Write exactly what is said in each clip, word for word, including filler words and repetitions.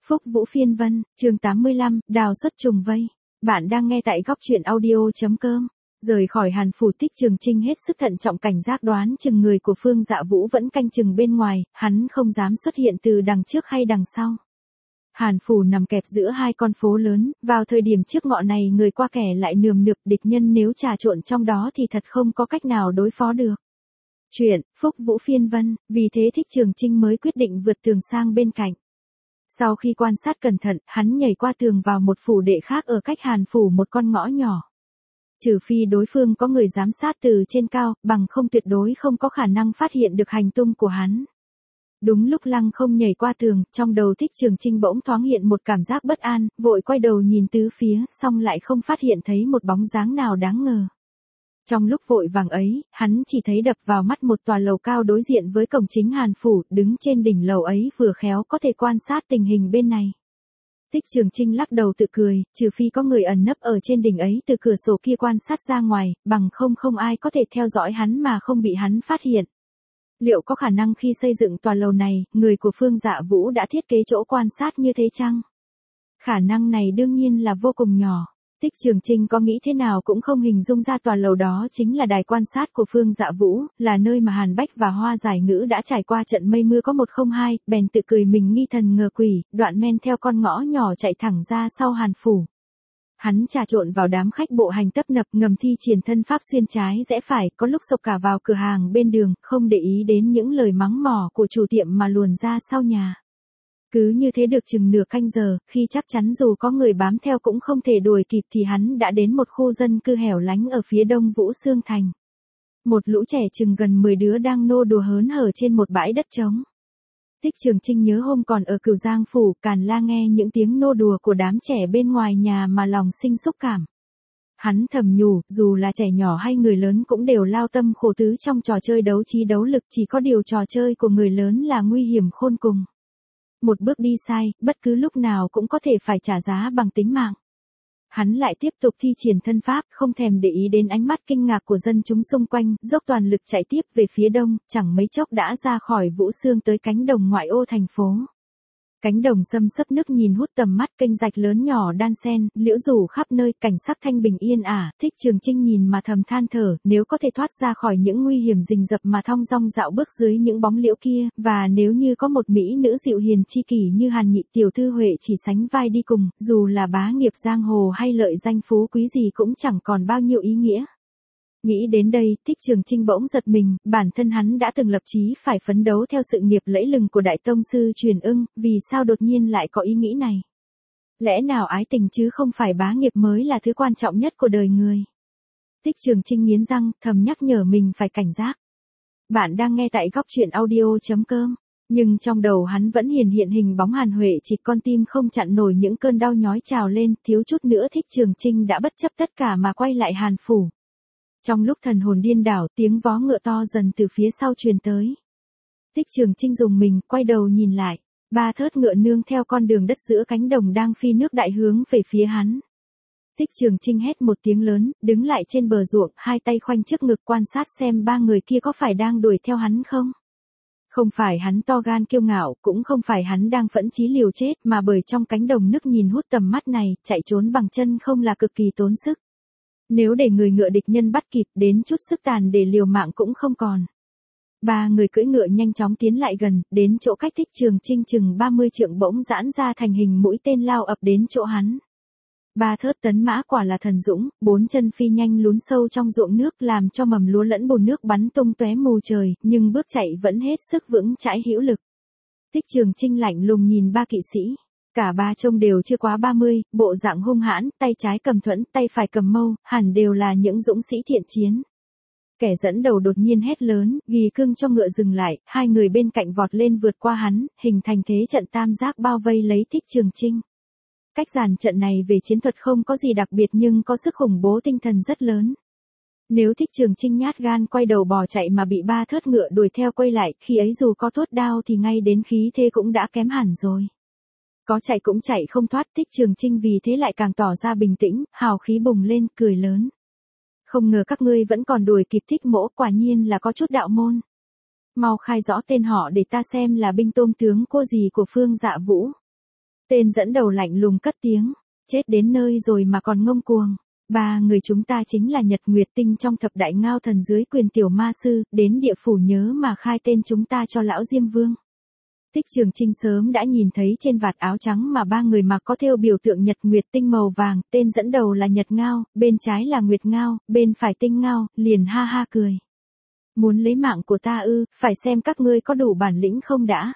Phúc Vũ Phiên Vân, chương tám mươi lăm, đào xuất trùng vây. Bạn đang nghe tại góc truyện audio.com. Rời khỏi Hàn Phủ, Tích Trường Trinh hết sức thận trọng cảnh giác đoán chừng người của Phương Dạ Vũ vẫn canh chừng bên ngoài, hắn không dám xuất hiện từ đằng trước hay đằng sau. Hàn Phủ nằm kẹp giữa hai con phố lớn, vào thời điểm trước ngọ này người qua kẻ lại nườm nượp, địch nhân nếu trà trộn trong đó thì thật không có cách nào đối phó được. Chuyện, Phúc Vũ Phiên Vân, vì thế Tích Trường Trinh mới quyết định vượt tường sang bên cạnh. Sau khi quan sát cẩn thận, hắn nhảy qua tường vào một phủ đệ khác ở cách Hàn Phủ một con ngõ nhỏ. Trừ phi đối phương có người giám sát từ trên cao, bằng không tuyệt đối không có khả năng phát hiện được hành tung của hắn. Đúng lúc Lăng Không nhảy qua tường, trong đầu Tích Trường Trinh bỗng thoáng hiện một cảm giác bất an, vội quay đầu nhìn tứ phía, xong lại không phát hiện thấy một bóng dáng nào đáng ngờ. Trong lúc vội vàng ấy, hắn chỉ thấy đập vào mắt một tòa lầu cao đối diện với cổng chính Hàn Phủ, đứng trên đỉnh lầu ấy vừa khéo có thể quan sát tình hình bên này. Tích Trường Trinh lắc đầu tự cười, trừ phi có người ẩn nấp ở trên đỉnh ấy từ cửa sổ kia quan sát ra ngoài, bằng không không ai có thể theo dõi hắn mà không bị hắn phát hiện. Liệu có khả năng khi xây dựng tòa lầu này, người của Phương Dạ Vũ đã thiết kế chỗ quan sát như thế chăng? Khả năng này đương nhiên là vô cùng nhỏ. Tích Trường Trinh có nghĩ thế nào cũng không hình dung ra tòa lầu đó chính là đài quan sát của Phương Dạ Vũ, là nơi mà Hàn Bách và Hoa Giải Ngữ đã trải qua trận mây mưa có một không hai, bèn tự cười mình nghi thần ngờ quỷ, đoạn men theo con ngõ nhỏ chạy thẳng ra sau Hàn Phủ. Hắn trà trộn vào đám khách bộ hành tấp nập, ngầm thi triển thân pháp xuyên trái rẽ phải, có lúc xộc cả vào cửa hàng bên đường, không để ý đến những lời mắng mỏ của chủ tiệm mà luồn ra sau nhà. Cứ như thế được chừng nửa canh giờ, khi chắc chắn dù có người bám theo cũng không thể đuổi kịp thì hắn đã đến một khu dân cư hẻo lánh ở phía đông Vũ Xương Thành. Một lũ trẻ chừng gần mười đứa đang nô đùa hớn hở trên một bãi đất trống. Tích Trường Trinh nhớ hôm còn ở Cửu Giang Phủ, Càn La nghe những tiếng nô đùa của đám trẻ bên ngoài nhà mà lòng sinh xúc cảm. Hắn thầm nhủ, dù là trẻ nhỏ hay người lớn cũng đều lao tâm khổ tứ trong trò chơi đấu trí đấu lực, chỉ có điều trò chơi của người lớn là nguy hiểm khôn cùng. Một bước đi sai, bất cứ lúc nào cũng có thể phải trả giá bằng tính mạng. Hắn lại tiếp tục thi triển thân pháp, không thèm để ý đến ánh mắt kinh ngạc của dân chúng xung quanh, dốc toàn lực chạy tiếp về phía đông, chẳng mấy chốc đã ra khỏi Vũ Xương tới cánh đồng ngoại ô thành phố. Cánh đồng xâm xấp nước nhìn hút tầm mắt, kênh rạch lớn nhỏ đan xen, liễu rủ khắp nơi, cảnh sắc thanh bình yên ả. Tích Trường Trinh nhìn mà thầm than thở, nếu có thể thoát ra khỏi những nguy hiểm rình rập mà thong dong dạo bước dưới những bóng liễu kia, và nếu như có một mỹ nữ dịu hiền chi kỷ như Hàn Nhị tiểu thư Huệ chỉ sánh vai đi cùng, dù là bá nghiệp giang hồ hay lợi danh phú quý gì cũng chẳng còn bao nhiêu ý nghĩa. Nghĩ đến đây, Tích Trường Trinh bỗng giật mình, bản thân hắn đã từng lập chí phải phấn đấu theo sự nghiệp lẫy lừng của Đại Tông Sư Truyền Ưng, vì sao đột nhiên lại có ý nghĩ này? Lẽ nào ái tình chứ không phải bá nghiệp mới là thứ quan trọng nhất của đời người? Tích Trường Trinh nghiến răng, thầm nhắc nhở mình phải cảnh giác. Bạn đang nghe tại góc truyện audio.com. Nhưng trong đầu hắn vẫn hiển hiện hình bóng Hàn Huệ, chỉ con tim không chặn nổi những cơn đau nhói trào lên, thiếu chút nữa Tích Trường Trinh đã bất chấp tất cả mà quay lại Hàn Phủ. Trong lúc thần hồn điên đảo, tiếng vó ngựa to dần từ phía sau truyền tới. Tích Trường Trinh dùng mình, quay đầu nhìn lại. Ba thớt ngựa nương theo con đường đất giữa cánh đồng đang phi nước đại hướng về phía hắn. Tích Trường Trinh hét một tiếng lớn, đứng lại trên bờ ruộng, hai tay khoanh trước ngực quan sát xem ba người kia có phải đang đuổi theo hắn không. Không phải hắn to gan kiêu ngạo, cũng không phải hắn đang phẫn chí liều chết, mà bởi trong cánh đồng nước nhìn hút tầm mắt này, chạy trốn bằng chân không là cực kỳ tốn sức. Nếu để người ngựa địch nhân bắt kịp, đến chút sức tàn để liều mạng cũng không còn. Ba người cưỡi ngựa nhanh chóng tiến lại gần, đến chỗ cách Tích Trường Trinh chừng ba mươi trượng bỗng giãn ra thành hình mũi tên lao ập đến chỗ hắn. Ba thớt tấn mã quả là thần dũng, bốn chân phi nhanh lún sâu trong ruộng nước làm cho mầm lúa lẫn bùn nước bắn tung tóe mù trời, nhưng bước chạy vẫn hết sức vững chãi hữu lực. Tích Trường Trinh lạnh lùng nhìn ba kỵ sĩ. Cả ba trông đều chưa quá ba mươi, bộ dạng hung hãn, tay trái cầm thuẫn, tay phải cầm mâu, hẳn đều là những dũng sĩ thiện chiến. Kẻ dẫn đầu đột nhiên hét lớn, ghi cưng cho ngựa dừng lại, hai người bên cạnh vọt lên vượt qua hắn, hình thành thế trận tam giác bao vây lấy Tích Trường Trinh. Cách dàn trận này về chiến thuật không có gì đặc biệt nhưng có sức khủng bố tinh thần rất lớn. Nếu Tích Trường Trinh nhát gan quay đầu bò chạy mà bị ba thớt ngựa đuổi theo quay lại, khi ấy dù có thốt đao thì ngay đến khí thế cũng đã kém hẳn rồi. Có chạy cũng chạy không thoát, Tích Trường Trinh vì thế lại càng tỏ ra bình tĩnh, hào khí bùng lên, cười lớn. Không ngờ các ngươi vẫn còn đuổi kịp Tích mỗ, quả nhiên là có chút đạo môn. Mau khai rõ tên họ để ta xem là binh tôm tướng cô gì của Phương Dạ Vũ. Tên dẫn đầu lạnh lùng cất tiếng, chết đến nơi rồi mà còn ngông cuồng. Ba người chúng ta chính là Nhật Nguyệt Tinh trong thập đại ngao thần dưới quyền tiểu ma sư, đến địa phủ nhớ mà khai tên chúng ta cho lão Diêm Vương. Tích Trường Trinh sớm đã nhìn thấy trên vạt áo trắng mà ba người mặc có thêu biểu tượng Nhật Nguyệt Tinh màu vàng, tên dẫn đầu là Nhật Ngao, bên trái là Nguyệt Ngao, bên phải Tinh Ngao, liền ha ha cười. Muốn lấy mạng của ta ư, phải xem các ngươi có đủ bản lĩnh không đã.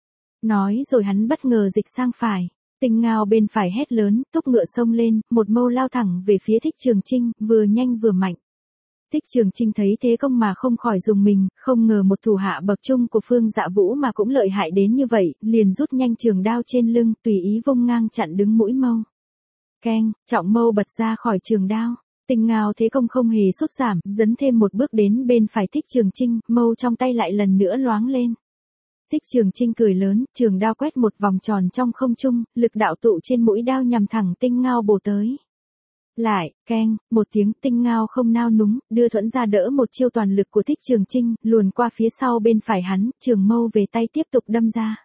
Nói rồi hắn bất ngờ dịch sang phải. Tinh Ngao bên phải hét lớn, thúc ngựa xông lên, một mâu lao thẳng về phía Thích Trường Trinh, vừa nhanh vừa mạnh. Thích Trường Trinh thấy thế công mà không khỏi dùng mình, không ngờ một thủ hạ bậc trung của Phương Dạ Vũ mà cũng lợi hại đến như vậy, liền rút nhanh trường đao trên lưng, tùy ý vung ngang chặn đứng mũi mâu. Keng, trọng mâu bật ra khỏi trường đao. Tinh Ngao thế công không hề sút giảm, dấn thêm một bước đến bên phải Thích Trường Trinh, mâu trong tay lại lần nữa loáng lên. Thích Trường Trinh cười lớn, trường đao quét một vòng tròn trong không trung, lực đạo tụ trên mũi đao nhằm thẳng Tinh Ngao bổ tới. Lại, keng, một tiếng, Tinh Ngao không nao núng, đưa thuẫn ra đỡ một chiêu toàn lực của Thích Trường Trinh, luồn qua phía sau bên phải hắn, trường mâu về tay tiếp tục đâm ra.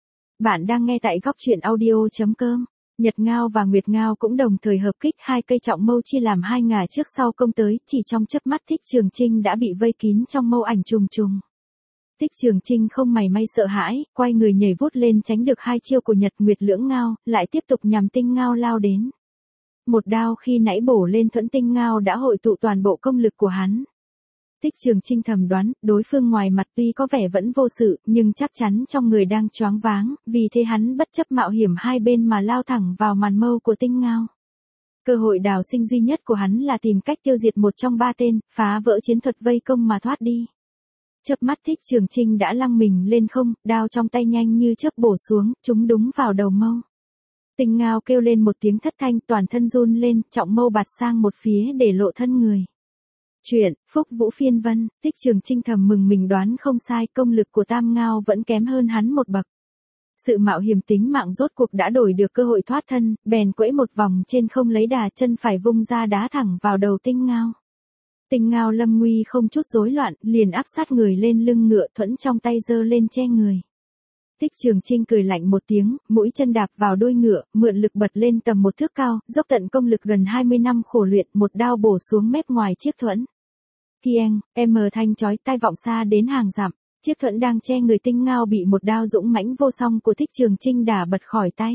Bạn đang nghe tại góc truyện audio chấm com. Nhật Ngao và Nguyệt Ngao cũng đồng thời hợp kích, hai cây trọng mâu chia làm hai ngả trước sau công tới, chỉ trong chớp mắt Thích Trường Trinh đã bị vây kín trong mâu ảnh trùng trùng. Thích Trường Trinh không mảy may sợ hãi, quay người nhảy vút lên tránh được hai chiêu của Nhật Nguyệt lưỡng ngao, lại tiếp tục nhằm Tinh Ngao lao đến. Một đao khi nãy bổ lên thuẫn Tinh Ngao đã hội tụ toàn bộ công lực của hắn. Thích Trường Trinh thầm đoán, đối phương ngoài mặt tuy có vẻ vẫn vô sự, nhưng chắc chắn trong người đang choáng váng, vì thế hắn bất chấp mạo hiểm hai bên mà lao thẳng vào màn mâu của Tinh Ngao. Cơ hội đào sinh duy nhất của hắn là tìm cách tiêu diệt một trong ba tên, phá vỡ chiến thuật vây công mà thoát đi. Chớp mắt Thích Trường Trinh đã lăng mình lên không, đao trong tay nhanh như chớp bổ xuống, trúng đúng vào đầu mâu. Tinh Ngao kêu lên một tiếng thất thanh, toàn thân run lên, trọng mâu bạt sang một phía để lộ thân người. Chuyện, Phúc Vũ Phiên Vân, Thích Trường Trinh thầm mừng mình đoán không sai, công lực của Tam Ngao vẫn kém hơn hắn một bậc. Sự mạo hiểm tính mạng rốt cuộc đã đổi được cơ hội thoát thân, bèn quẫy một vòng trên không lấy đà, chân phải vung ra đá thẳng vào đầu Tinh Ngao. Tinh Ngao lâm nguy không chút rối loạn, liền áp sát người lên lưng ngựa, thuẫn trong tay giơ lên che người. Thích Trường Trinh cười lạnh một tiếng, mũi chân đạp vào đuôi ngựa, mượn lực bật lên tầm một thước cao, dốc tận công lực gần hai mươi năm khổ luyện, một đao bổ xuống mép ngoài chiếc thuẫn. Kieng, em thanh chói tai vọng xa đến hàng dặm, chiếc thuẫn đang che người Tinh Ngao bị một đao dũng mãnh vô song của Thích Trường Trinh đả bật khỏi tay.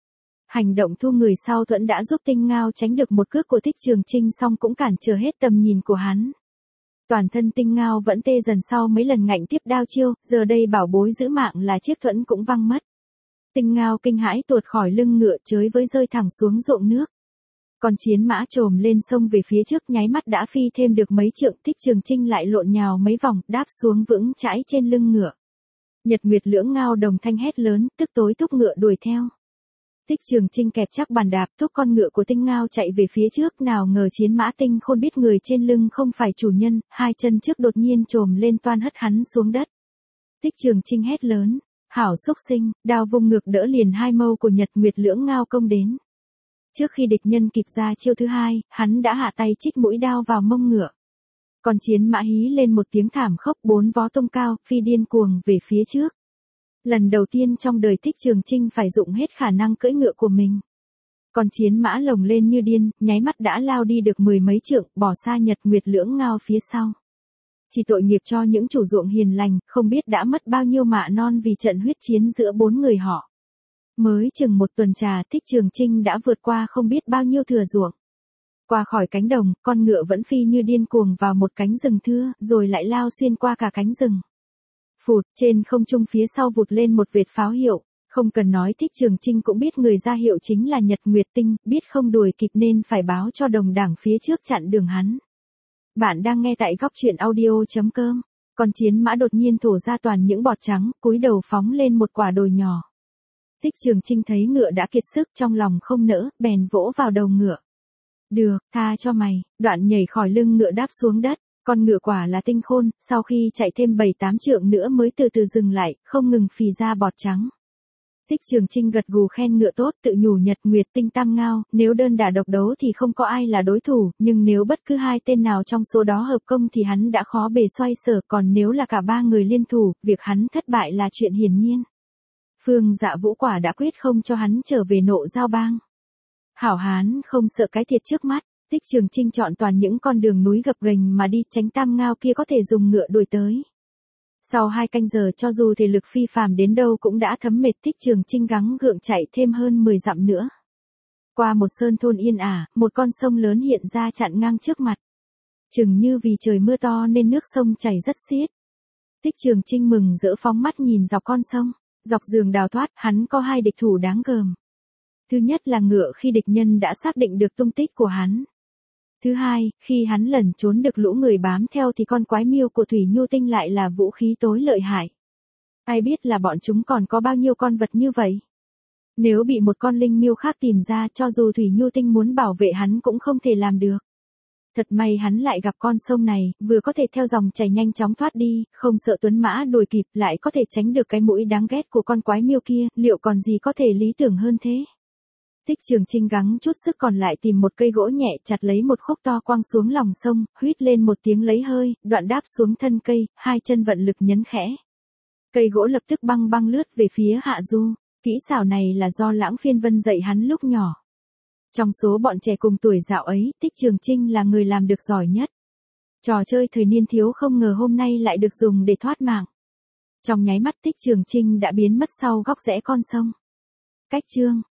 Hành động thu người sau thuẫn đã giúp Tinh Ngao tránh được một cước của Thích Trường Trinh, song cũng cản trở hết tầm nhìn của hắn. Toàn thân Tinh Ngao vẫn tê dần sau mấy lần ngạnh tiếp đao chiêu, giờ đây bảo bối giữ mạng là chiếc thuẫn cũng văng mất. Tinh Ngao kinh hãi tuột khỏi lưng ngựa, chới với rơi thẳng xuống ruộng nước. Còn chiến mã trồm lên sông về phía trước, nháy mắt đã phi thêm được mấy trượng, Thích Trường Trinh lại lộn nhào mấy vòng, đáp xuống vững chãi trên lưng ngựa. Nhật Nguyệt lưỡng ngao đồng thanh hét lớn, tức tối thúc ngựa đuổi theo. Thích Trường Trinh kẹp chắc bàn đạp, thúc con ngựa của Tinh Ngao chạy về phía trước, nào ngờ chiến mã Tinh Khôn biết người trên lưng không phải chủ nhân, hai chân trước đột nhiên trồm lên toan hất hắn xuống đất. Thích Trường Trinh hét lớn, hảo xúc sinh, đao vung ngược đỡ liền hai mâu của Nhật Nguyệt lưỡng ngao công đến. Trước khi địch nhân kịp ra chiêu thứ hai, hắn đã hạ tay chích mũi đao vào mông ngựa. Còn chiến mã hí lên một tiếng thảm khốc, bốn vó tung cao, phi điên cuồng về phía trước. Lần đầu tiên trong đời Thích Trường Trinh phải dụng hết khả năng cưỡi ngựa của mình. Còn chiến mã lồng lên như điên, nháy mắt đã lao đi được mười mấy trượng, bỏ xa Nhật Nguyệt lưỡng ngao phía sau. Chỉ tội nghiệp cho những chủ ruộng hiền lành, không biết đã mất bao nhiêu mạ non vì trận huyết chiến giữa bốn người họ. Mới chừng một tuần trà, Thích Trường Trinh đã vượt qua không biết bao nhiêu thửa ruộng. Qua khỏi cánh đồng, con ngựa vẫn phi như điên cuồng vào một cánh rừng thưa, rồi lại lao xuyên qua cả cánh rừng. Phụt, trên không trung phía sau vụt lên một vệt pháo hiệu, không cần nói Thích Trường Trinh cũng biết người ra hiệu chính là Nhật Nguyệt Tinh, biết không đuổi kịp nên phải báo cho đồng đảng phía trước chặn đường hắn. Bạn đang nghe tại góc truyện audio chấm com. Con chiến mã đột nhiên thổ ra toàn những bọt trắng, cúi đầu phóng lên một quả đồi nhỏ. Thích Trường Trinh thấy ngựa đã kiệt sức, trong lòng không nỡ, bèn vỗ vào đầu ngựa. Được, tha cho mày, đoạn nhảy khỏi lưng ngựa đáp xuống đất. Con ngựa quả là Tinh Khôn, sau khi chạy thêm bảy tám trượng nữa mới từ từ dừng lại, không ngừng phì ra bọt trắng. Thích Trường Trinh gật gù khen ngựa tốt, tự nhủ Nhật Nguyệt Tinh Tam Ngao, nếu đơn đả độc đấu thì không có ai là đối thủ, nhưng nếu bất cứ hai tên nào trong số đó hợp công thì hắn đã khó bề xoay sở, còn nếu là cả ba người liên thủ, việc hắn thất bại là chuyện hiển nhiên. Phương Dạ Vũ quả đã quyết không cho hắn trở về Nộ Giao Bang. Hảo hán không sợ cái thiệt trước mắt, Tích Trường Chinh chọn toàn những con đường núi gập ghềnh mà đi, tránh Tam Ngao kia có thể dùng ngựa đuổi tới. Sau hai canh giờ cho dù thể lực phi phàm đến đâu cũng đã thấm mệt, Tích Trường Chinh gắng gượng chạy thêm hơn mười dặm nữa. Qua một sơn thôn yên ả, một con sông lớn hiện ra chặn ngang trước mặt. Chừng như vì trời mưa to nên nước sông chảy rất xiết. Tích Trường Chinh mừng rỡ phóng mắt nhìn dọc con sông, dọc giường đào thoát, hắn có hai địch thủ đáng gờm. Thứ nhất là ngựa khi địch nhân đã xác định được tung tích của hắn. Thứ hai, khi hắn lẩn trốn được lũ người bám theo thì con quái miêu của Thủy Nhu Tinh lại là vũ khí tối lợi hại. Ai biết là bọn chúng còn có bao nhiêu con vật như vậy. Nếu bị một con linh miêu khác tìm ra, cho dù Thủy Nhu Tinh muốn bảo vệ hắn cũng không thể làm được. Thật may hắn lại gặp con sông này, vừa có thể theo dòng chảy nhanh chóng thoát đi, không sợ tuấn mã đuổi kịp, lại có thể tránh được cái mũi đáng ghét của con quái miêu kia, liệu còn gì có thể lý tưởng hơn thế. Tích Trường Chinh gắng chút sức còn lại tìm một cây gỗ nhẹ, chặt lấy một khúc to quăng xuống lòng sông, huýt lên một tiếng lấy hơi, đoạn đáp xuống thân cây, hai chân vận lực nhấn khẽ. Cây gỗ lập tức băng băng lướt về phía hạ du. Kỹ xảo này là do Lãng Phiên Vân dạy hắn lúc nhỏ. Trong số bọn trẻ cùng tuổi dạo ấy, Tích Trường Chinh là người làm được giỏi nhất. Trò chơi thời niên thiếu không ngờ hôm nay lại được dùng để thoát mạng. Trong nháy mắt Tích Trường Chinh đã biến mất sau góc rẽ con sông. Cách chương